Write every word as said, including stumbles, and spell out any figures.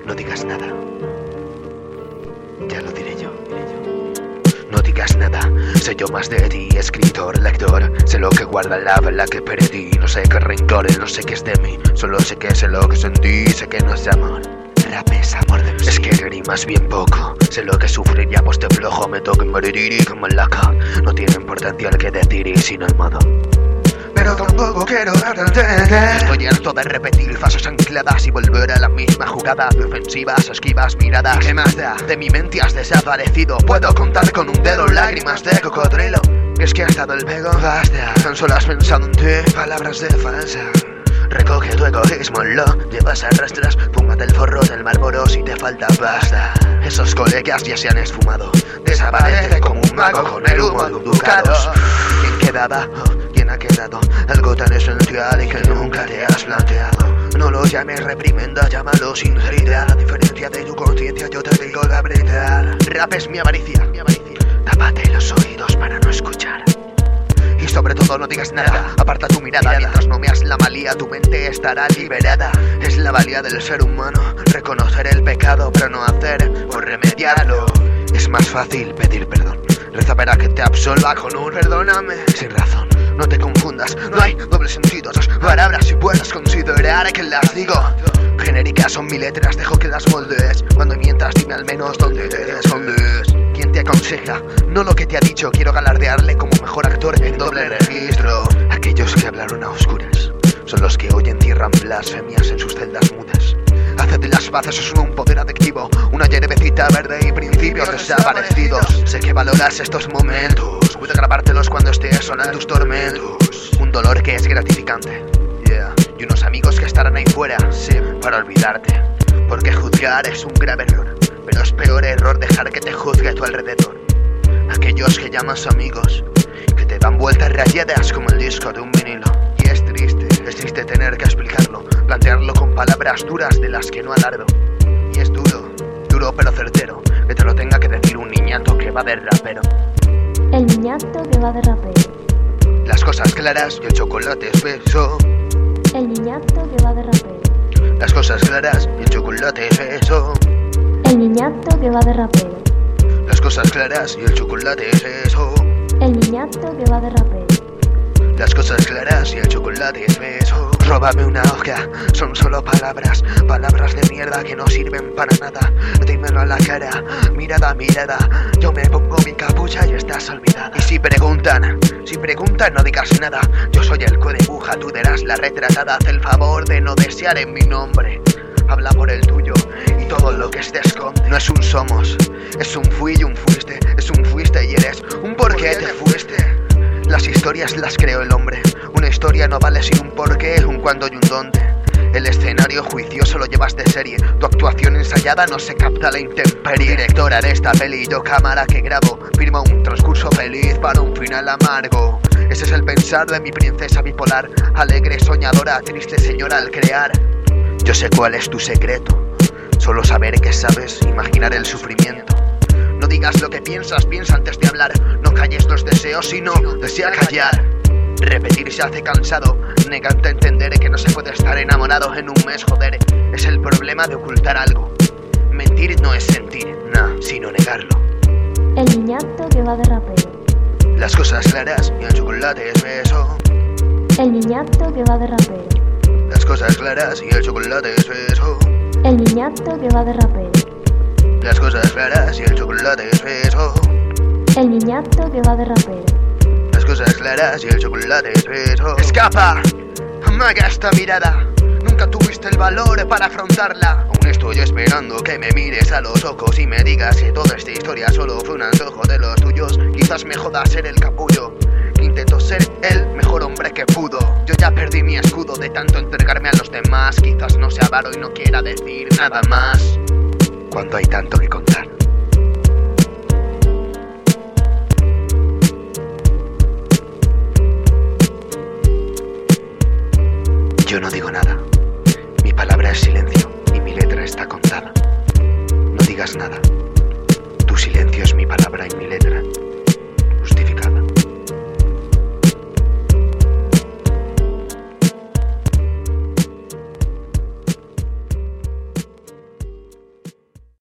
No digas nada. Ya lo diré yo. No digas nada, sé yo más de ti, escritor, lector. Sé lo que guarda la bala que perdí. No sé qué rencores, no sé qué es de mí. Solo sé que sé lo que sentí, sé que no es de amor. Rap es amor de sí. Es que rimas bien poco. Sé lo que sufriría, pues te flojo. Me toco y moriré como laca. No tiene importancia el que decir, sino el modo. Pero tampoco quiero atender. Estoy harto de repetir frases ancladas y volver a la misma jugada. Defensivas, esquivas, miradas. ¿Qué más da? De mi mente has desaparecido. Puedo contar con un dedo lágrimas de cocodrilo. Es que ha estado el pego, basta. Tan solo has pensado en ti, palabras de falsa. Recoge tu egoísmo, lo llevas a rastras. Fúmate el forro del Marlboro si te falta pasta. Esos colegas ya se han esfumado. Desaparece como un mago con el humo de ducados. ¿Quién quedaba? Oh, ¿quién ha quedado? Algo tan esencial y que nunca te has planteado. No lo llames reprimenda, llámalo sinceridad. A diferencia de tu conciencia yo te digo la verdad. Rap es mi avaricia, mi avaricia. Tápate los oídos para no escuchar. Y sobre todo no digas nada, aparta tu mirada, mirada. Mientras no meas la malía, tu mente estará liberada. Es la valía del ser humano, reconocer el pecado, pero no hacer por remediarlo. Es más fácil pedir perdón, reza para que te absolva con un perdóname. Sin razón, no te confundas, no hay doble sentido. Dos palabras si puedes considerar que las digo. Genéricas son mis letras, dejo que las moldes. Cuando mientas dime al menos dónde te escondes. ¿Quién te aconseja? No lo que te ha dicho. Quiero galardearle como mejor actor en doble registro. Aquellos que hablaron a oscuras son los que hoy encierran blasfemias en sus celdas mudas. Haced las paces, es un poder adictivo. Una yerbecita verde y principios desaparecidos. Sé que valoras estos momentos. Puedo grabártelos cuando estés sonando tus tormentos. Un dolor que es gratificante, yeah. Y unos amigos que estarán ahí fuera, sí, para olvidarte. Porque juzgar es un grave error, pero es peor error dejar que te juzgue a tu alrededor. Aquellos que llamas amigos, que te dan vueltas rayadas como el disco de un vinilo. Y es triste, es triste tener que explicarlo, plantearlo con palabras duras de las que no alardo. Y es duro, duro pero certero, que te lo tenga que decir un niñato que va de rapero. El niñato que va de rapero. Las cosas claras y el chocolate espeso. El niñato que va de rapero. Las cosas claras y el chocolate espeso. El niñato que va de rapero. Las cosas claras y el chocolate espeso. El niñato que va de rapero. Las cosas claras y el chocolate espeso. Róbame una hoja, son solo palabras. Palabras de mierda que no sirven para nada. Dímelo a la cara, mirada a mirada. Yo me pongo mi capucha y estás olvidada. Y si preguntan, si preguntan no digas nada. Yo soy el que dibuja, tú serás la retratada. Haz el favor de no desear en mi nombre. Habla por el tuyo y todo lo que se esconde. No es un somos, es un fui y un fuiste. Es un fuiste y eres un por qué te fuiste. Las historias las creó el hombre. Una historia no vale sin un porqué, un cuándo y un dónde. El escenario juicioso lo llevas de serie. Tu actuación ensayada no se capta la intemperie. Directora de esta peli, yo cámara que grabo. Firma un transcurso feliz para un final amargo. Ese es el pensar de mi princesa bipolar. Alegre, soñadora, triste señora al crear. Yo sé cuál es tu secreto. Solo saber que sabes imaginar el sufrimiento. No digas lo que piensas, piensa antes de hablar. No calles los deseos, sino desea callar. Repetir se hace cansado, negante a entender que no se puede estar enamorado en un mes, joder. Es el problema de ocultar algo. Mentir no es sentir, nah, sino negarlo. El niñato que va de rapero. Las cosas claras y el chocolate espeso. El niñato que va de rapero. Las cosas claras y el chocolate espeso. El niñato que va de rapero. Las cosas claras y el chocolate espeso. El niñato que va de rapero. Las cosas claras y el chocolate espeso. Escapa, amaga esta mirada. Nunca tuviste el valor para afrontarla. Aún estoy esperando que me mires a los ojos y me digas que toda esta historia solo fue un antojo de los tuyos. Quizás me joda ser el capullo. Intento ser el mejor hombre que pudo. Yo ya perdí mi escudo de tanto entregarme a los demás. Quizás no sea avaro y no quiera decir nada más. Cuando hay tanto que contar. Yo no digo nada. Mi palabra es silencio y mi letra está contada. No digas nada. Tu silencio es mi palabra y mi letra.